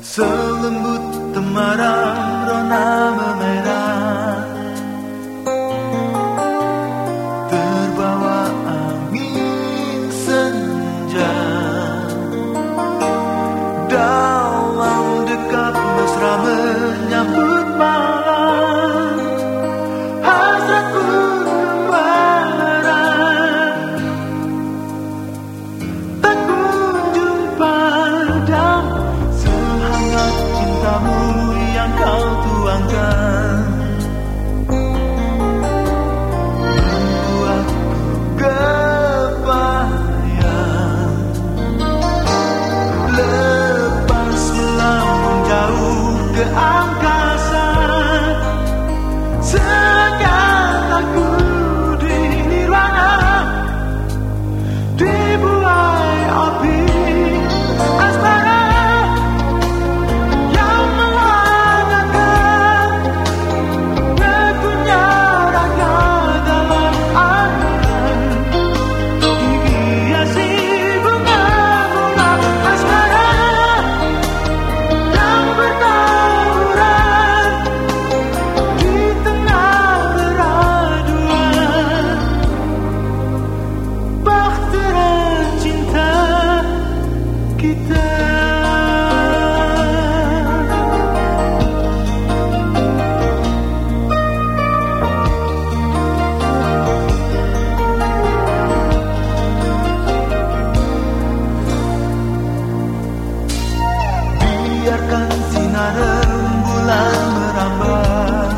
Selembut temaram rona memerah, terbawa angin senja. Dalam dekat mesra menyambut malam, hasratku kembaran, tak kunjung padam sehangat cintamu yang kau tuangkan, membuatku kebayang lepas melambung jauh ke angkasa, seakan aku di nirwana, dibuai api asmara yang menghangatkan regunya raga dalam angan, dihiasi bunga-bunga asmara yang bertaburan di tengah keraduan. Bahtera cinta kita. Biarkan sinar rembulan merambah,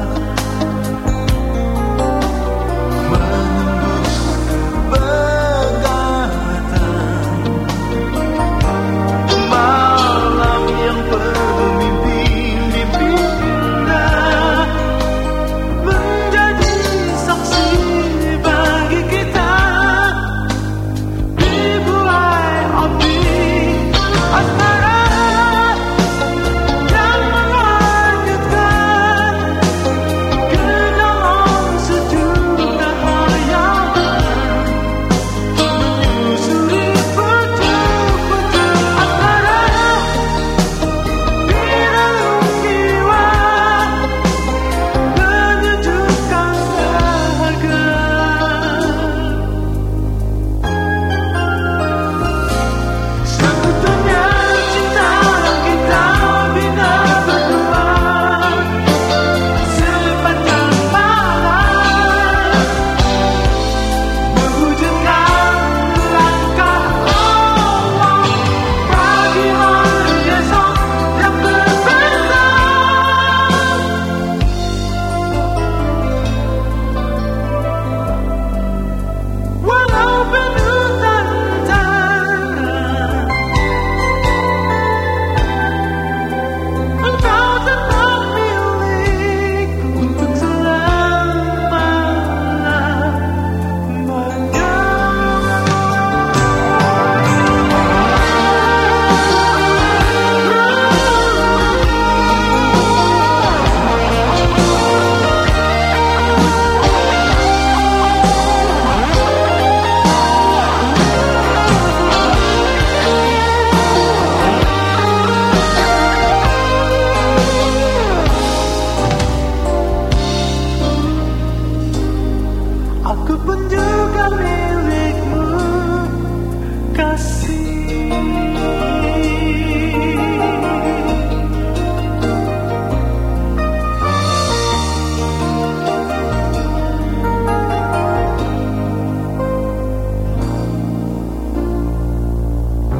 menembus pegatan malam yang penuh mimpi-mimpi indah, menjadi saksi bagi kita, dibuai api asmara yang melanjutkan ke dalam sejuta hayalan, menyusuri pucuk-pucuk asmara di relung jiwa, menyejukkan dahaga. Sebetulnya cinta kita bina berdua sepanjang malam, mewujudkan langkah Allah bagi hari esok yang berbeda. Walau penuh tantangan, engkau tetap milik untuk selama-lamanya. Aku pun juga milikmu, kasih.